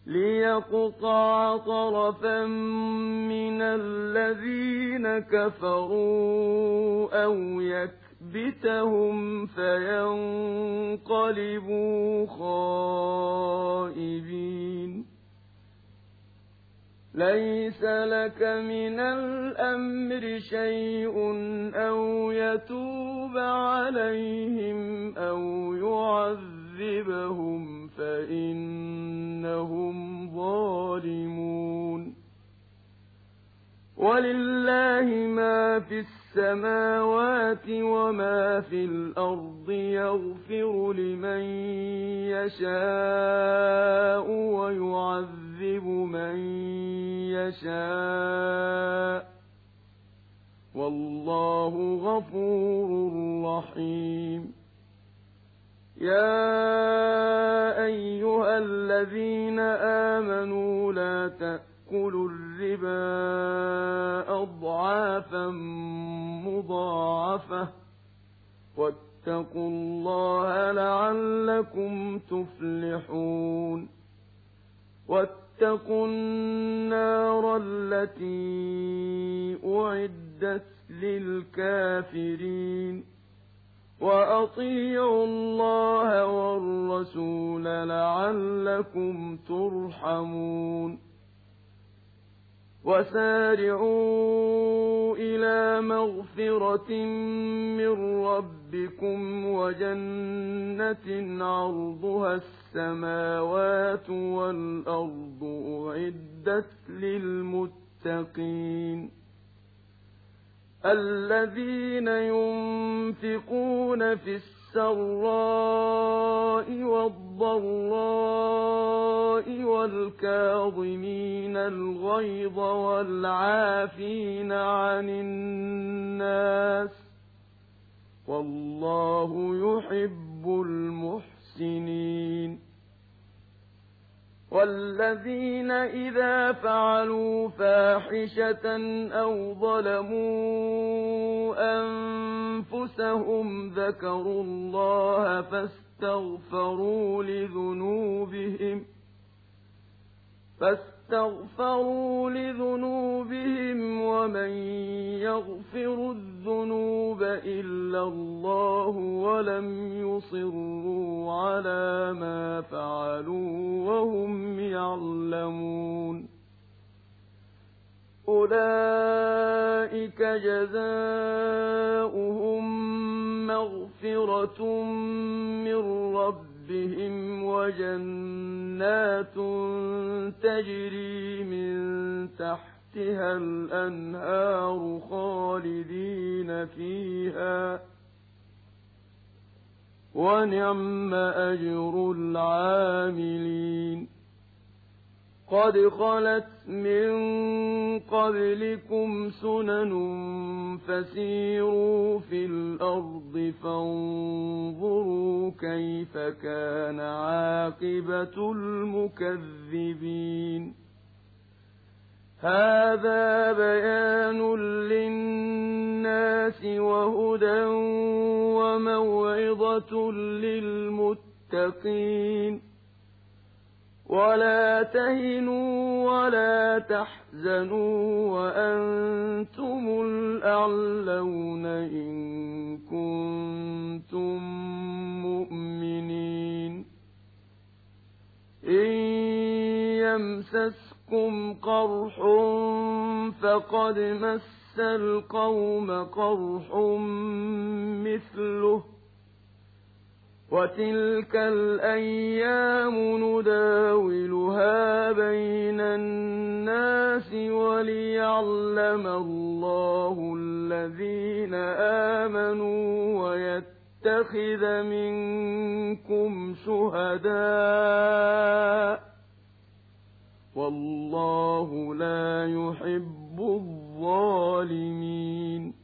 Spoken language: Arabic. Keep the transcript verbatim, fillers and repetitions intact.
ليقطع طرفا من الذين كفروا أو يكبتهم فينقلبوا خائبين. ليس لك من الأمر شيء أو يتوب عليهم أو يعذبهم فإنهم ظالمون. ولله ما في السماوات وما في الأرض يغفر لمن يشاء ويعذب من يشاء والله غفور رحيم. يا أيها الذين آمنوا لا تأكلوا الربا أضعافا مضاعفة واتقوا الله لعلكم تفلحون. واتقوا النار التي أعدت للكافرين. وأطيعوا الله والرسول لعلكم ترحمون. وسارعوا إلى مغفرة من ربكم وجنة عرضها السماوات والأرض أعدت للمتقين الذين ينفقون في السراء والضراء والكاظمين الغيظ والعافين عن الناس والله يحب المحسنين. والذين إذا فعلوا فاحشة أو ظلموا أنفسهم ذكروا الله فاستغفروا لذنوبهم فاستغفروا لذنوبهم ومن يغفر الذنوب إلا الله ولم يصروا على ما فعلوا وهم يعلمون أولئك جزاؤهم مغفرة من ربهم وجنات تجري من تحتها الأنهار خالدين فيها ونعم أجر العاملين. قد خلت من قبلكم سنن فسيروا في الأرض فانظروا كيف كان عاقبة المكذبين. هذا بيان للناس وهدى وموعظة للمتقين. ولا تهنوا ولا تحزنوا وأنتم الأعلون إن كنتم مؤمنين. إن يمسسكم قرح فقد مس القوم قرح مثله وتلك الأيام نداولها بين الناس وليعلم الله الذين آمنوا ويتخذ منكم شهداء والله لا يحب الظالمين.